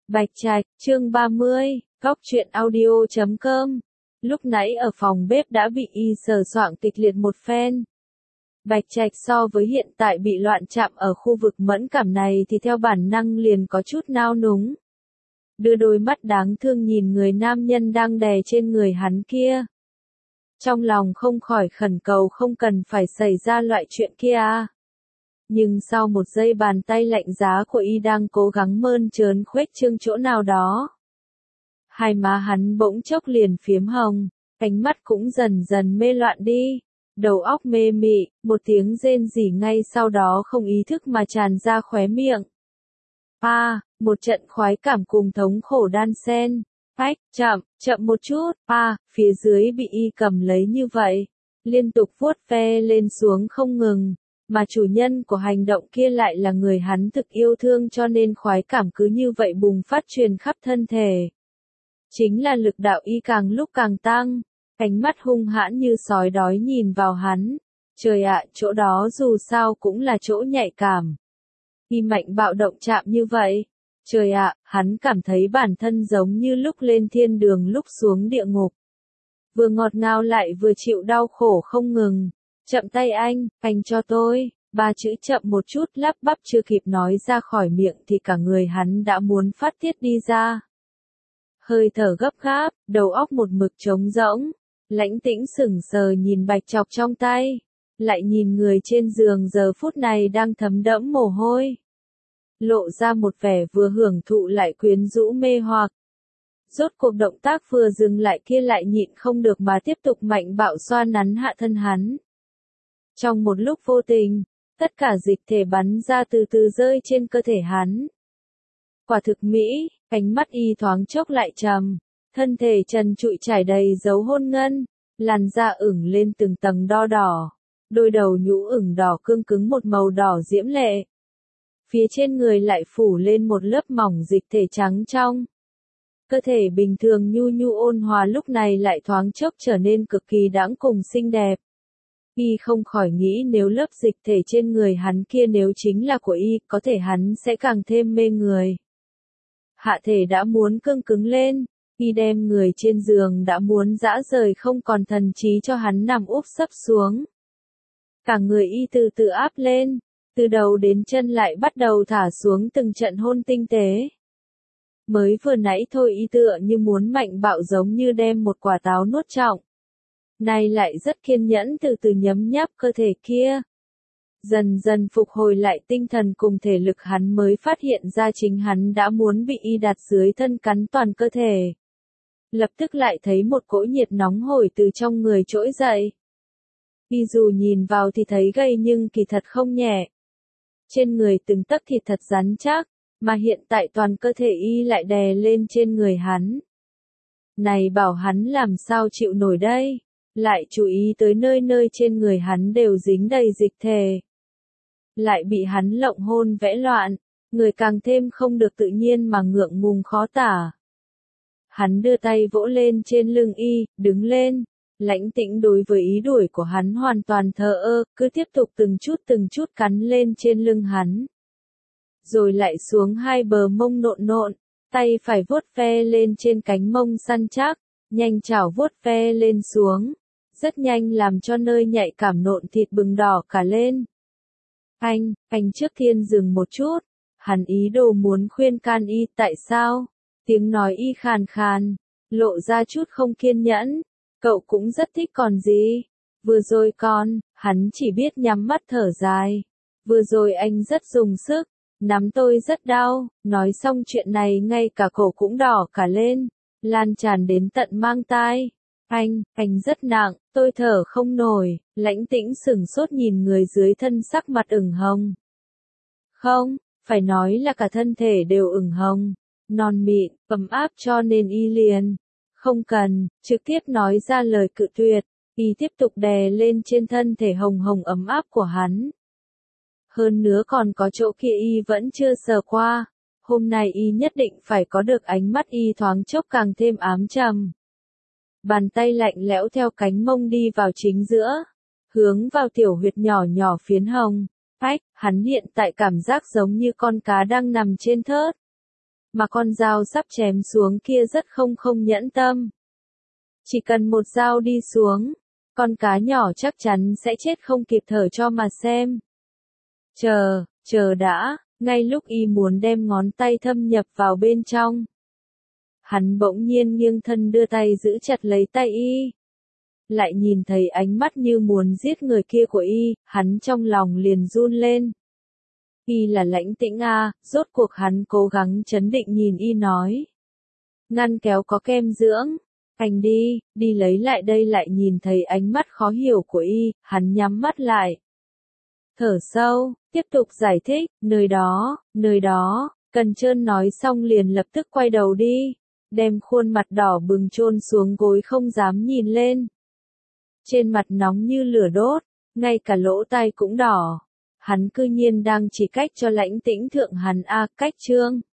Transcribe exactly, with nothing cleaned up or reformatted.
Bạch Trạch, chương ba mươi, góc truyện audio chấm com. Lúc nãy ở phòng bếp đã bị y sờ soạng kịch liệt một phen. Bạch Trạch so với hiện tại bị loạn chạm ở khu vực mẫn cảm này thì theo bản năng liền có chút nao núng. Đưa đôi mắt đáng thương nhìn người nam nhân đang đè trên người hắn kia. Trong lòng không khỏi khẩn cầu không cần phải xảy ra loại chuyện kia à. Nhưng sau một giây bàn tay lạnh giá của y đang cố gắng mơn trớn khuếch trương chỗ nào đó. Hai má hắn bỗng chốc liền phiếm hồng, ánh mắt cũng dần dần mê loạn đi, đầu óc mê mị, một tiếng rên rỉ ngay sau đó không ý thức mà tràn ra khóe miệng. A, à, một trận khoái cảm cùng thống khổ đan xen. Ách, chậm, chậm một chút, a, à, phía dưới bị y cầm lấy như vậy, liên tục vuốt ve lên xuống không ngừng. Mà chủ nhân của hành động kia lại là người hắn thực yêu thương cho nên khoái cảm cứ như vậy bùng phát truyền khắp thân thể. Chính là lực đạo y càng lúc càng tăng, ánh mắt hung hãn như sói đói nhìn vào hắn. Trời ạ, chỗ đó dù sao cũng là chỗ nhạy cảm. Y mạnh bạo động chạm như vậy. Trời ạ, hắn cảm thấy bản thân giống như lúc lên thiên đường lúc xuống địa ngục. Vừa ngọt ngào lại vừa chịu đau khổ không ngừng. Chậm tay anh, anh cho tôi, ba chữ chậm một chút lắp bắp chưa kịp nói ra khỏi miệng thì cả người hắn đã muốn phát tiết đi ra. Hơi thở gấp gáp, đầu óc một mực trống rỗng, lãnh tĩnh sững sờ nhìn bạch chọc trong tay, lại nhìn người trên giường giờ phút này đang thấm đẫm mồ hôi. Lộ ra một vẻ vừa hưởng thụ lại quyến rũ mê hoặc. Rốt cuộc động tác vừa dừng lại kia lại nhịn không được mà tiếp tục mạnh bạo xoa nắn hạ thân hắn. Trong một lúc vô tình, tất cả dịch thể bắn ra từ từ rơi trên cơ thể hắn. Quả thực mỹ, ánh mắt y thoáng chốc lại trầm, thân thể trần trụi trải đầy dấu hôn ngân, làn da ửng lên từng tầng đo đỏ, đôi đầu nhũ ửng đỏ cương cứng một màu đỏ diễm lệ. Phía trên người lại phủ lên một lớp mỏng dịch thể trắng trong. Cơ thể bình thường nhu nhu ôn hòa lúc này lại thoáng chốc trở nên cực kỳ đãng cùng xinh đẹp. Y không khỏi nghĩ nếu lớp dịch thể trên người hắn kia nếu chính là của y, có thể hắn sẽ càng thêm mê người. Hạ thể đã muốn cương cứng lên, y đem người trên giường đã muốn dã rời không còn thần trí cho hắn nằm úp sấp xuống. Cả người y từ từ áp lên, từ đầu đến chân lại bắt đầu thả xuống từng trận hôn tinh tế. Mới vừa nãy thôi y tựa như muốn mạnh bạo giống như đem một quả táo nuốt trọn. Nay lại rất kiên nhẫn từ từ nhấm nháp cơ thể kia. Dần dần phục hồi lại tinh thần cùng thể lực hắn mới phát hiện ra chính hắn đã muốn bị y đặt dưới thân cắn toàn cơ thể. Lập tức lại thấy một cỗ nhiệt nóng hổi từ trong người trỗi dậy. Y dù nhìn vào thì thấy gầy nhưng kỳ thật không nhẹ. Trên người từng tấc thịt thật rắn chắc, mà hiện tại toàn cơ thể y lại đè lên trên người hắn. Này bảo hắn làm sao chịu nổi đây? Lại chú ý tới nơi nơi trên người hắn đều dính đầy dịch thể. Lại bị hắn lộng hôn vẽ loạn, người càng thêm không được tự nhiên mà ngượng ngùng khó tả. Hắn đưa tay vỗ lên trên lưng y, đứng lên, lãnh tĩnh đối với ý đuổi của hắn hoàn toàn thờ ơ, cứ tiếp tục từng chút từng chút cắn lên trên lưng hắn. Rồi lại xuống hai bờ mông nộn nộn, tay phải vuốt ve lên trên cánh mông săn chắc, nhanh chảo vuốt ve lên xuống. Rất nhanh làm cho nơi nhạy cảm nộn thịt bừng đỏ cả lên. Anh, anh trước tiên dừng một chút. Hắn ý đồ muốn khuyên can y tại sao? Tiếng nói y khàn khàn, lộ ra chút không kiên nhẫn. Cậu cũng rất thích còn gì? Vừa rồi con, hắn chỉ biết nhắm mắt thở dài. Vừa rồi anh rất dùng sức, nắm tôi rất đau. Nói xong chuyện này ngay cả cổ cũng đỏ cả lên, lan tràn đến tận mang tai. Anh, anh rất nặng, tôi thở không nổi, lãnh tĩnh sửng sốt nhìn người dưới thân sắc mặt ửng hồng. Không, phải nói là cả thân thể đều ửng hồng, non mịn, ấm áp cho nên y liền. Không cần, trực tiếp nói ra lời cự tuyệt, y tiếp tục đè lên trên thân thể hồng hồng ấm áp của hắn. Hơn nữa còn có chỗ kia y vẫn chưa sờ qua, hôm nay y nhất định phải có được ánh mắt y thoáng chốc càng thêm ám trầm. Bàn tay lạnh lẽo theo cánh mông đi vào chính giữa, hướng vào tiểu huyệt nhỏ nhỏ phiến hồng. Ách, hắn hiện tại cảm giác giống như con cá đang nằm trên thớt. mà con dao sắp chém xuống kia rất không không nhẫn tâm. Chỉ cần một dao đi xuống, con cá nhỏ chắc chắn sẽ chết không kịp thở cho mà xem. Chờ, chờ đã, ngay lúc y muốn đem ngón tay thâm nhập vào bên trong. Hắn bỗng nhiên nghiêng thân đưa tay giữ chặt lấy tay y. Lại nhìn thấy ánh mắt như muốn giết người kia của y, hắn trong lòng liền run lên. Y là Lãnh Tĩnh à, rốt cuộc hắn cố gắng trấn định nhìn y nói. Ngăn kéo có kem dưỡng, anh đi, đi lấy lại đây. Lại nhìn thấy ánh mắt khó hiểu của y, hắn nhắm mắt lại. Thở sâu, tiếp tục giải thích, nơi đó, nơi đó, Cần Trơn nói xong liền lập tức quay đầu đi, đem khuôn mặt đỏ bừng chôn xuống gối không dám nhìn lên. Trên mặt nóng như lửa đốt, ngay cả lỗ tai cũng đỏ. Hắn cư nhiên đang chỉ cách cho Lãnh Tĩnh thượng hắn a, cách Trương.